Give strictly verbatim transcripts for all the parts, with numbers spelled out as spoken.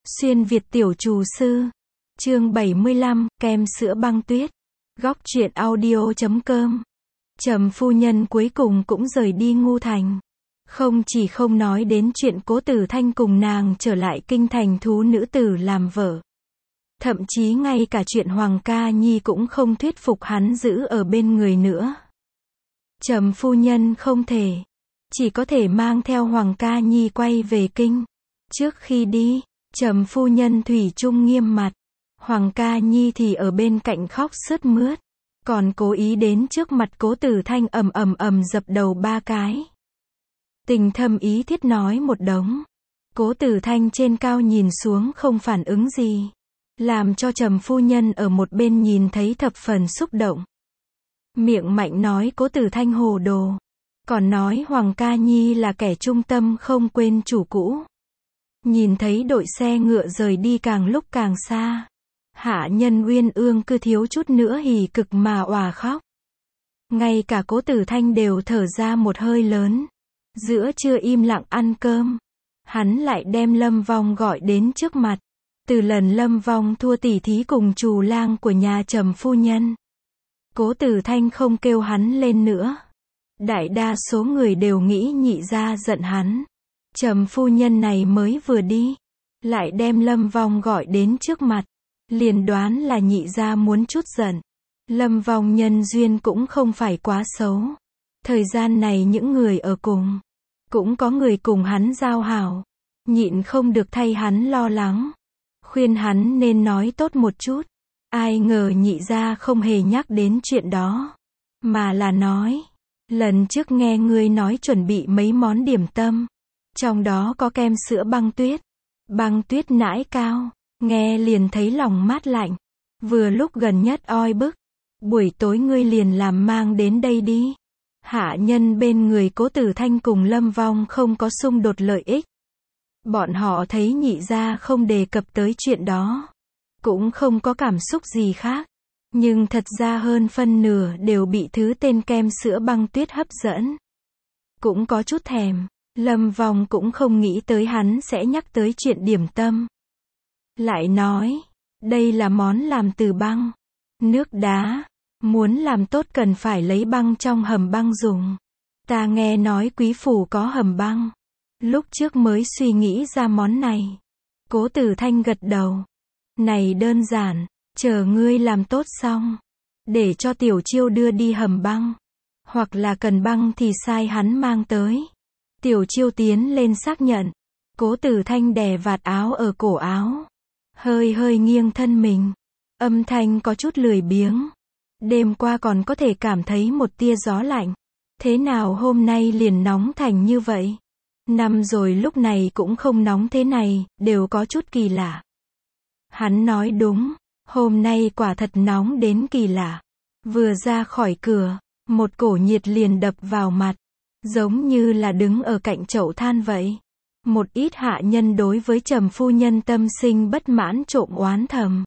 Xuyên Việt tiểu trù sư. Chương bảy mươi lăm, kem sữa băng tuyết. Góc truyện audio chấm com. Trầm phu nhân cuối cùng cũng rời đi Ngu Thành. Không chỉ không nói đến chuyện Cố Tử Thanh cùng nàng trở lại kinh thành thú nữ tử làm vợ. Thậm chí ngay cả chuyện Hoàng Ca Nhi cũng không thuyết phục hắn giữ ở bên người nữa. Trầm phu nhân không thể. Chỉ có thể mang theo Hoàng Ca Nhi quay về kinh. Trước khi đi, Trầm phu nhân thủy chung nghiêm mặt. Hoàng Ca Nhi thì ở bên cạnh khóc sướt mướt. Còn cố ý đến trước mặt Cố Tử Thanh ầm ầm ầm dập đầu ba cái. Tình thâm ý thiết nói một đống. Cố Tử Thanh trên cao nhìn xuống không phản ứng gì. Làm cho Trầm phu nhân ở một bên nhìn thấy thập phần xúc động. Miệng mạnh nói Cố Tử Thanh hồ đồ. Còn nói Hoàng Ca Nhi là kẻ trung tâm không quên chủ cũ. Nhìn thấy đội xe ngựa rời đi càng lúc càng xa. Hạ nhân Uyên Ương cứ thiếu chút nữa hỉ cực mà òa khóc. Ngay cả Cố Tử Thanh đều thở ra một hơi lớn. Giữa trưa im lặng ăn cơm. Hắn lại đem Lâm Vong gọi đến trước mặt. Từ lần Lâm Vong thua tỉ thí cùng trù lang của nhà Trầm phu nhân. Cố Tử Thanh không kêu hắn lên nữa. Đại đa số người đều nghĩ nhị gia giận hắn. Trầm phu nhân này mới vừa đi. Lại đem Lâm Vong gọi đến trước mặt. Liền đoán là nhị gia muốn chút giận. Lâm Vong nhân duyên cũng không phải quá xấu. Thời gian này những người ở cùng. Cũng có người cùng hắn giao hảo. Nhịn không được thay hắn lo lắng. Khuyên hắn nên nói tốt một chút. Ai ngờ nhị gia không hề nhắc đến chuyện đó. Mà là nói. Lần trước nghe ngươi nói chuẩn bị mấy món điểm tâm. Trong đó có kem sữa băng tuyết. Băng tuyết nãi cao. Nghe liền thấy lòng mát lạnh. Vừa lúc gần nhất oi bức. Buổi tối ngươi liền làm mang đến đây đi. Hạ nhân bên người Cố Tử Thanh cùng Lâm Vong không có xung đột lợi ích. Bọn họ thấy nhị gia không đề cập tới chuyện đó. Cũng không có cảm xúc gì khác. Nhưng thật ra hơn phân nửa đều bị thứ tên kem sữa băng tuyết hấp dẫn. Cũng có chút thèm. Lâm Vong cũng không nghĩ tới hắn sẽ nhắc tới chuyện điểm tâm. Lại nói, đây là món làm từ băng, nước đá. Muốn làm tốt cần phải lấy băng trong hầm băng dùng. Ta nghe nói quý phủ có hầm băng. Lúc trước mới suy nghĩ ra món này. Cố Tử Thanh gật đầu. Này đơn giản, chờ ngươi làm tốt xong. Để cho Tiểu Chiêu đưa đi hầm băng. Hoặc là cần băng thì sai hắn mang tới. Tiểu Chiêu tiến lên xác nhận. Cố Tử Thanh đè vạt áo ở cổ áo. Hơi hơi nghiêng thân mình. Âm thanh có chút lười biếng. Đêm qua còn có thể cảm thấy một tia gió lạnh. Thế nào hôm nay liền nóng thành như vậy? Năm rồi lúc này cũng không nóng thế này, đều có chút kỳ lạ. Hắn nói đúng, hôm nay quả thật nóng đến kỳ lạ. Vừa ra khỏi cửa, một cổ nhiệt liền đập vào mặt. Giống như là đứng ở cạnh chậu than vậy. Một ít hạ nhân đối với Trầm phu nhân tâm sinh bất mãn trộm oán thầm.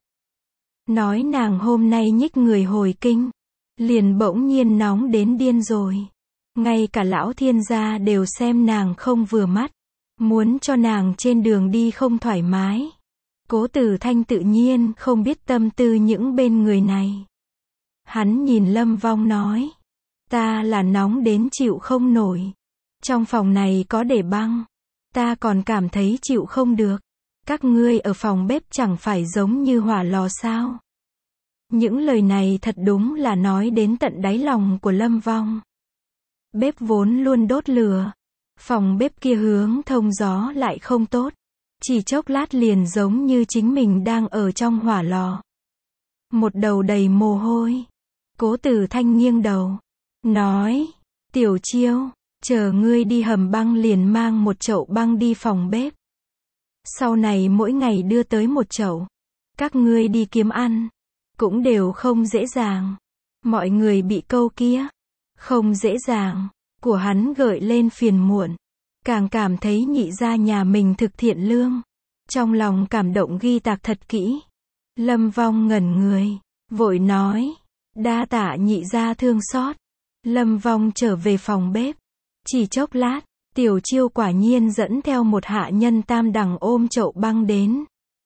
Nói nàng hôm nay nhích người hồi kinh. Liền bỗng nhiên nóng đến điên rồi. Ngay cả lão thiên gia đều xem nàng không vừa mắt. Muốn cho nàng trên đường đi không thoải mái. Cố Tử Thanh tự nhiên không biết tâm tư những bên người này. Hắn nhìn Lâm Vong nói. Ta là nóng đến chịu không nổi. Trong phòng này có để băng. Ta còn cảm thấy chịu không được. Các ngươi ở phòng bếp chẳng phải giống như hỏa lò sao? Những lời này thật đúng là nói đến tận đáy lòng của Lâm Vong. Bếp vốn luôn đốt lửa. Phòng bếp kia hướng thông gió lại không tốt. Chỉ chốc lát liền giống như chính mình đang ở trong hỏa lò. Một đầu đầy mồ hôi. Cố Tử Thanh nghiêng đầu. Nói. Tiểu Chiêu. Chờ ngươi đi hầm băng liền mang một chậu băng đi phòng bếp. Sau này mỗi ngày đưa tới một chậu. Các ngươi đi kiếm ăn. Cũng đều không dễ dàng. Mọi người bị câu kia. Không dễ dàng. Của hắn gợi lên phiền muộn. Càng cảm thấy nhị gia nhà mình thực thiện lương. Trong lòng cảm động ghi tạc thật kỹ. Lâm Vong ngẩn người. Vội nói. Đa tạ nhị gia thương xót. Lâm Vong trở về phòng bếp. Chỉ chốc lát. Tiểu Chiêu quả nhiên dẫn theo một hạ nhân tam đẳng ôm chậu băng đến.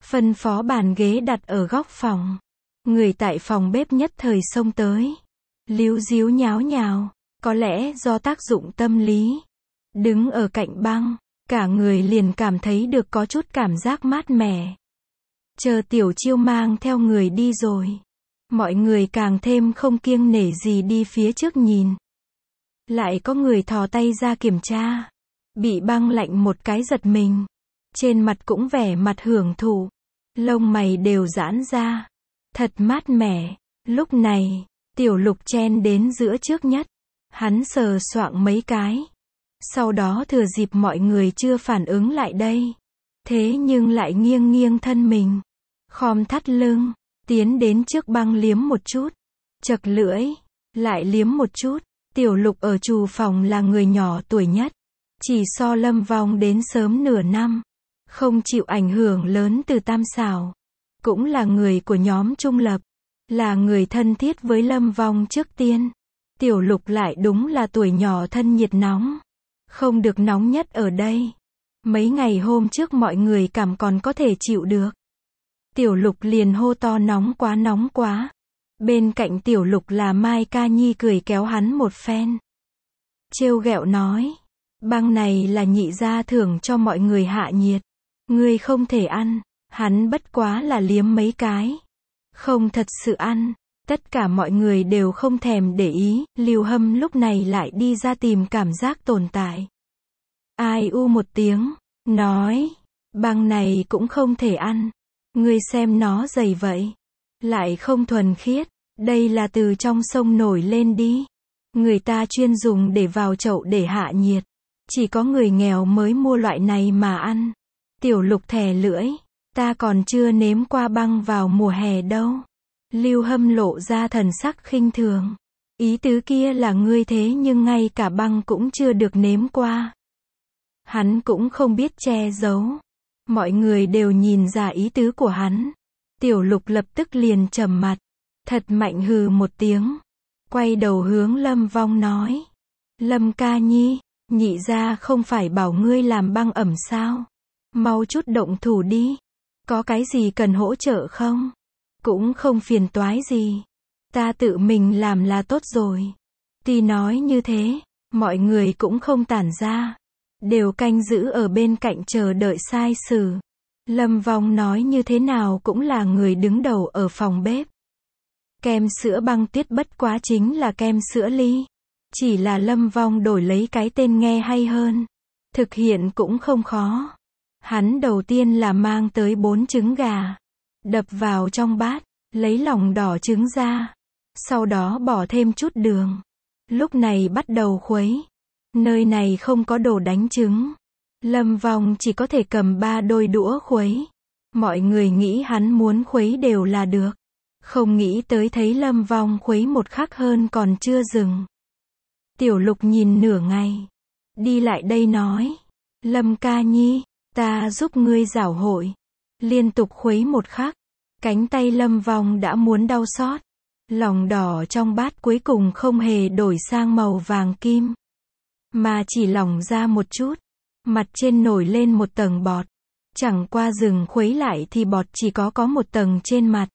phân phó bàn ghế đặt ở góc phòng. Người tại phòng bếp nhất thời xông tới. Líu díu nháo nhào, có lẽ do tác dụng tâm lý. Đứng ở cạnh băng, cả người liền cảm thấy được có chút cảm giác mát mẻ. Chờ Tiểu Chiêu mang theo người đi rồi, mọi người càng thêm không kiêng nể gì đi phía trước nhìn. Lại có người thò tay ra kiểm tra. Bị băng lạnh một cái giật mình. Trên mặt cũng vẻ mặt hưởng thụ. Lông mày đều giãn ra. Thật mát mẻ. Lúc này, Tiểu Lục chen đến giữa trước nhất. Hắn sờ soạng mấy cái. Sau đó thừa dịp mọi người chưa phản ứng lại đây. Thế nhưng lại nghiêng nghiêng thân mình. Khom thắt lưng. Tiến đến trước băng liếm một chút. Chật lưỡi. Lại liếm một chút. Tiểu Lục ở trù phòng là người nhỏ tuổi nhất. Chỉ so Lâm Vong đến sớm nửa năm. Không chịu ảnh hưởng lớn từ Tam Xảo. Cũng là người của nhóm trung lập. Là người thân thiết với Lâm Vong trước tiên. Tiểu Lục lại đúng là tuổi nhỏ thân nhiệt nóng. Không được nóng nhất ở đây. Mấy ngày hôm trước mọi người cảm còn có thể chịu được. Tiểu Lục liền hô to nóng quá nóng quá. Bên cạnh Tiểu Lục là Mai Ca Nhi cười kéo hắn một phen. Trêu ghẹo nói. Băng này là nhị gia thưởng cho mọi người hạ nhiệt. Ngươi không thể ăn. Hắn bất quá là liếm mấy cái. Không thật sự ăn. Tất cả mọi người đều không thèm để ý. Lưu Hâm lúc này lại đi ra tìm cảm giác tồn tại. Ai u một tiếng. Nói. Băng này cũng không thể ăn. Ngươi xem nó dày vậy. Lại không thuần khiết. Đây là từ trong sông nổi lên đi. Người ta chuyên dùng để vào chậu để hạ nhiệt. Chỉ có người nghèo mới mua loại này mà ăn. Tiểu Lục thè lưỡi. Ta còn chưa nếm qua băng vào mùa hè đâu. Lưu Hâm lộ ra thần sắc khinh thường. Ý tứ kia là ngươi thế nhưng ngay cả băng cũng chưa được nếm qua. Hắn cũng không biết che giấu. Mọi người đều nhìn ra ý tứ của hắn. Tiểu Lục lập tức liền trầm mặt. Thật mạnh hừ một tiếng. Quay đầu hướng Lâm Vong nói. Lâm Ca Nhi, nhị gia không phải bảo ngươi làm băng ẩm sao? Mau chút động thủ đi. Có cái gì cần hỗ trợ không? Cũng không phiền toái gì. Ta tự mình làm là tốt rồi. Tuy nói như thế, mọi người cũng không tản ra. Đều canh giữ ở bên cạnh chờ đợi sai sử. Lâm Vong nói như thế nào cũng là người đứng đầu ở phòng bếp. Kem sữa băng tuyết bất quá chính là kem sữa ly. Chỉ là Lâm Vong đổi lấy cái tên nghe hay hơn. Thực hiện cũng không khó. Hắn đầu tiên là mang tới bốn trứng gà. Đập vào trong bát, lấy lòng đỏ trứng ra. Sau đó bỏ thêm chút đường. Lúc này bắt đầu khuấy. Nơi này không có đồ đánh trứng. Lâm Vong chỉ có thể cầm ba đôi đũa khuấy. Mọi người nghĩ hắn muốn khuấy đều là được. Không nghĩ tới thấy Lâm Vong khuấy một khắc hơn còn chưa dừng. Tiểu Lục nhìn nửa ngày. Đi lại đây nói. Lâm Ca Nhi, ta giúp ngươi giảo hội. Liên tục khuấy một khắc. Cánh tay Lâm Vong đã muốn đau xót. Lòng đỏ trong bát cuối cùng không hề đổi sang màu vàng kim. Mà chỉ lỏng ra một chút. Mặt trên nổi lên một tầng bọt. Chẳng qua dừng khuấy lại thì bọt chỉ có có một tầng trên mặt.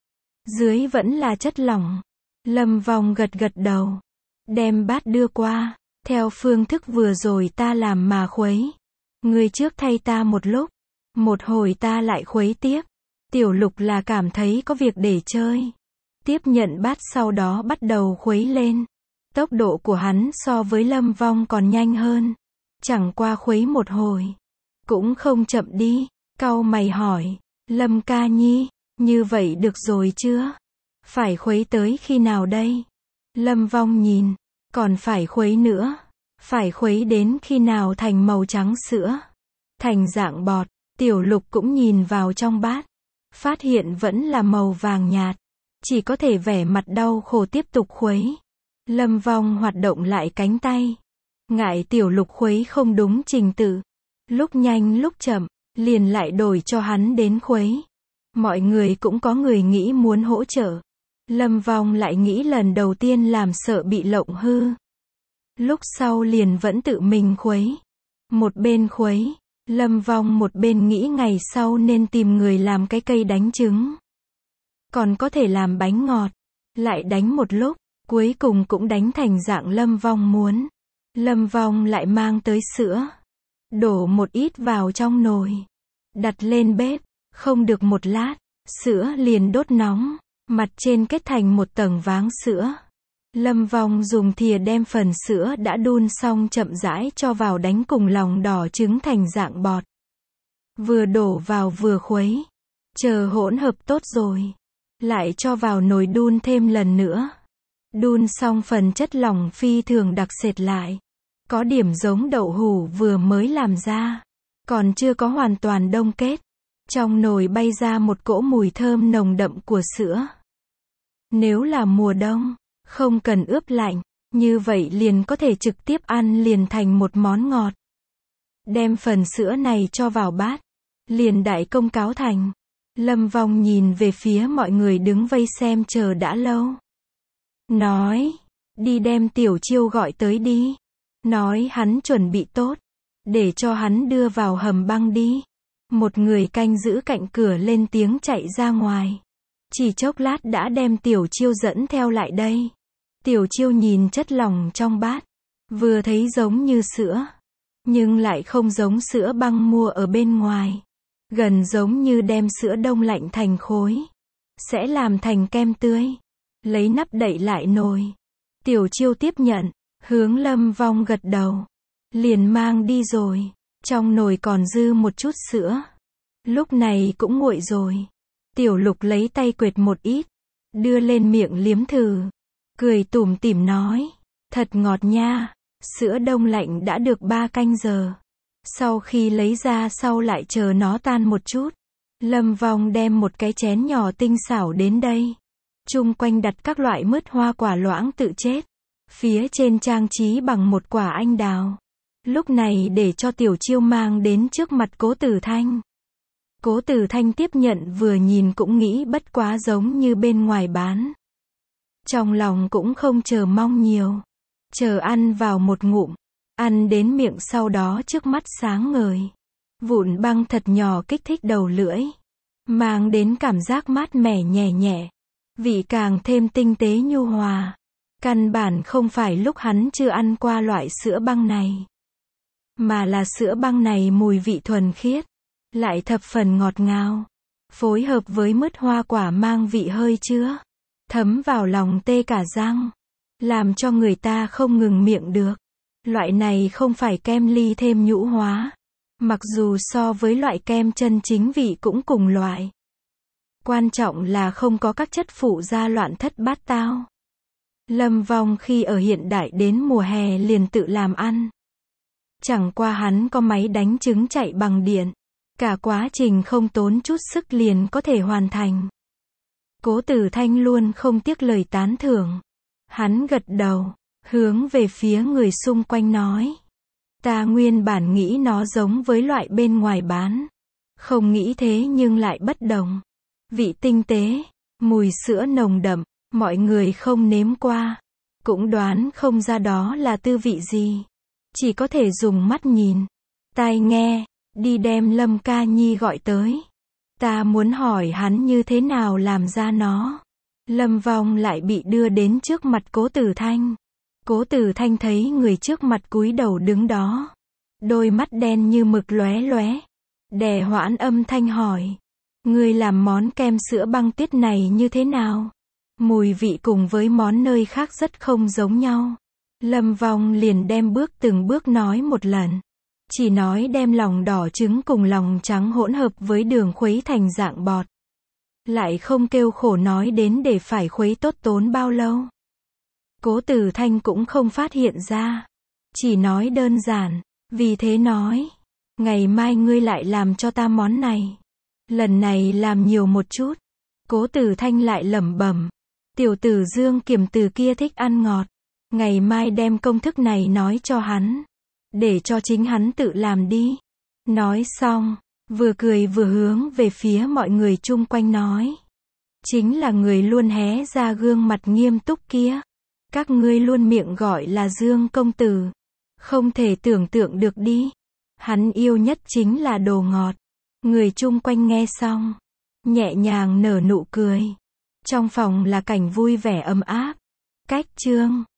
Dưới vẫn là chất lỏng. Lâm Vong gật gật đầu. Đem bát đưa qua. Theo phương thức vừa rồi ta làm mà khuấy. Ngươi trước thay ta một lúc. Một hồi ta lại khuấy tiếp. Tiểu Lục là cảm thấy có việc để chơi. Tiếp nhận bát sau đó bắt đầu khuấy lên. Tốc độ của hắn so với Lâm Vong còn nhanh hơn. Chẳng qua khuấy một hồi. Cũng không chậm đi. Cau mày hỏi. Lâm Ca Nhi, như vậy được rồi chưa? Phải khuấy tới khi nào đây? Lâm Vong nhìn. Còn phải khuấy nữa. Phải khuấy đến khi nào thành màu trắng sữa. Thành dạng bọt. Tiểu Lục cũng nhìn vào trong bát. Phát hiện vẫn là màu vàng nhạt. Chỉ có thể vẻ mặt đau khổ tiếp tục khuấy. Lâm Vong hoạt động lại cánh tay. Ngại Tiểu Lục khuấy không đúng trình tự. Lúc nhanh lúc chậm, liền lại đổi cho hắn đến khuấy. Mọi người cũng có người nghĩ muốn hỗ trợ. Lâm Vong lại nghĩ lần đầu tiên làm sợ bị lộng hư. Lúc sau liền vẫn tự mình khuấy. Một bên khuấy, Lâm Vong một bên nghĩ ngày sau nên tìm người làm cái cây đánh trứng. Còn có thể làm bánh ngọt. Lại đánh một lúc, cuối cùng cũng đánh thành dạng Lâm Vong muốn. Lâm Vong lại mang tới sữa. Đổ một ít vào trong nồi. Đặt lên bếp, không được một lát, sữa liền đốt nóng, mặt trên kết thành một tầng váng sữa. Lâm Vong dùng thìa đem phần sữa đã đun xong chậm rãi cho vào đánh cùng lòng đỏ trứng thành dạng bọt. Vừa đổ vào vừa khuấy. Chờ hỗn hợp tốt rồi. Lại cho vào nồi đun thêm lần nữa. Đun xong phần chất lỏng phi thường đặc sệt lại. Có điểm giống đậu hũ vừa mới làm ra. Còn chưa có hoàn toàn đông kết. Trong nồi bay ra một cỗ mùi thơm nồng đậm của sữa. Nếu là mùa đông, không cần ướp lạnh, như vậy liền có thể trực tiếp ăn liền thành một món ngọt. Đem phần sữa này cho vào bát, liền đại công cáo thành. Lâm Vong nhìn về phía mọi người đứng vây xem chờ đã lâu. Nói, đi đem Tiểu Chiêu gọi tới đi. Nói hắn chuẩn bị tốt, để cho hắn đưa vào hầm băng đi. Một người canh giữ cạnh cửa lên tiếng chạy ra ngoài. Chỉ chốc lát đã đem Tiểu Chiêu dẫn theo lại đây. Tiểu Chiêu nhìn chất lỏng trong bát, vừa thấy giống như sữa, nhưng lại không giống sữa băng mua ở bên ngoài. Gần giống như đem sữa đông lạnh thành khối. Sẽ làm thành kem tươi. Lấy nắp đậy lại nồi. Tiểu Chiêu tiếp nhận, hướng Lâm Vong gật đầu. Liền mang đi rồi. Trong nồi còn dư một chút sữa. Lúc này cũng nguội rồi. Tiểu Lục lấy tay quệt một ít. Đưa lên miệng liếm thử. Cười tủm tỉm nói. Thật ngọt nha. Sữa đông lạnh đã được ba canh giờ. Sau khi lấy ra sau lại chờ nó tan một chút. Lâm Vong đem một cái chén nhỏ tinh xảo đến đây. Chung quanh đặt các loại mứt hoa quả loãng tự chết. Phía trên trang trí bằng một quả anh đào. Lúc này để cho Tiểu Chiêu mang đến trước mặt Cố Tử Thanh. Cố Tử Thanh tiếp nhận vừa nhìn cũng nghĩ bất quá giống như bên ngoài bán. Trong lòng cũng không chờ mong nhiều. Chờ ăn vào một ngụm. Ăn đến miệng sau đó trước mắt sáng ngời. Vụn băng thật nhỏ kích thích đầu lưỡi. Mang đến cảm giác mát mẻ nhẹ nhẹ. Vị càng thêm tinh tế nhu hòa. Căn bản không phải lúc hắn chưa ăn qua loại sữa băng này. Mà là sữa băng này mùi vị thuần khiết. Lại thập phần ngọt ngào. Phối hợp với mứt hoa quả mang vị hơi chứa. Thấm vào lòng tê cả răng. Làm cho người ta không ngừng miệng được. Loại này không phải kem ly thêm nhũ hóa. Mặc dù so với loại kem chân chính vị cũng cùng loại. Quan trọng là không có các chất phụ gia loạn thất bát tao. Lâm Vong khi ở hiện đại đến mùa hè liền tự làm ăn. Chẳng qua hắn có máy đánh trứng chạy bằng điện. Cả quá trình không tốn chút sức liền có thể hoàn thành. Cố Tử Thanh luôn không tiếc lời tán thưởng. Hắn gật đầu, hướng về phía người xung quanh nói. Ta nguyên bản nghĩ nó giống với loại bên ngoài bán. Không nghĩ thế nhưng lại bất đồng. Vị tinh tế, mùi sữa nồng đậm, mọi người không nếm qua. Cũng đoán không ra đó là tư vị gì. Chỉ có thể dùng mắt nhìn, tai nghe, đi đem Lâm Ca Nhi gọi tới. Ta muốn hỏi hắn như thế nào làm ra nó. Lâm Vong lại bị đưa đến trước mặt Cố Tử Thanh. Cố Tử Thanh thấy người trước mặt cúi đầu đứng đó. Đôi mắt đen như mực lóe lóe. Đè hoãn âm thanh hỏi. Ngươi làm món kem sữa băng tuyết này như thế nào? Mùi vị cùng với món nơi khác rất không giống nhau. Lâm Vong liền đem bước từng bước nói một lần. Chỉ nói đem lòng đỏ trứng cùng lòng trắng hỗn hợp với đường khuấy thành dạng bọt. Lại không kêu khổ nói đến để phải khuấy tốt tốn bao lâu. Cố Tử Thanh cũng không phát hiện ra. Chỉ nói đơn giản. Vì thế nói. Ngày mai ngươi lại làm cho ta món này. Lần này làm nhiều một chút. Cố Tử Thanh lại lẩm bẩm. Tiểu tử Dương Kiềm từ kia thích ăn ngọt. Ngày mai đem công thức này nói cho hắn. Để cho chính hắn tự làm đi. Nói xong. Vừa cười vừa hướng về phía mọi người chung quanh nói. Chính là người luôn hé ra gương mặt nghiêm túc kia. Các ngươi luôn miệng gọi là Dương công tử. Không thể tưởng tượng được đi. Hắn yêu nhất chính là đồ ngọt. Người chung quanh nghe xong, nhẹ nhàng nở nụ cười. Trong phòng là cảnh vui vẻ ấm áp. Cách chương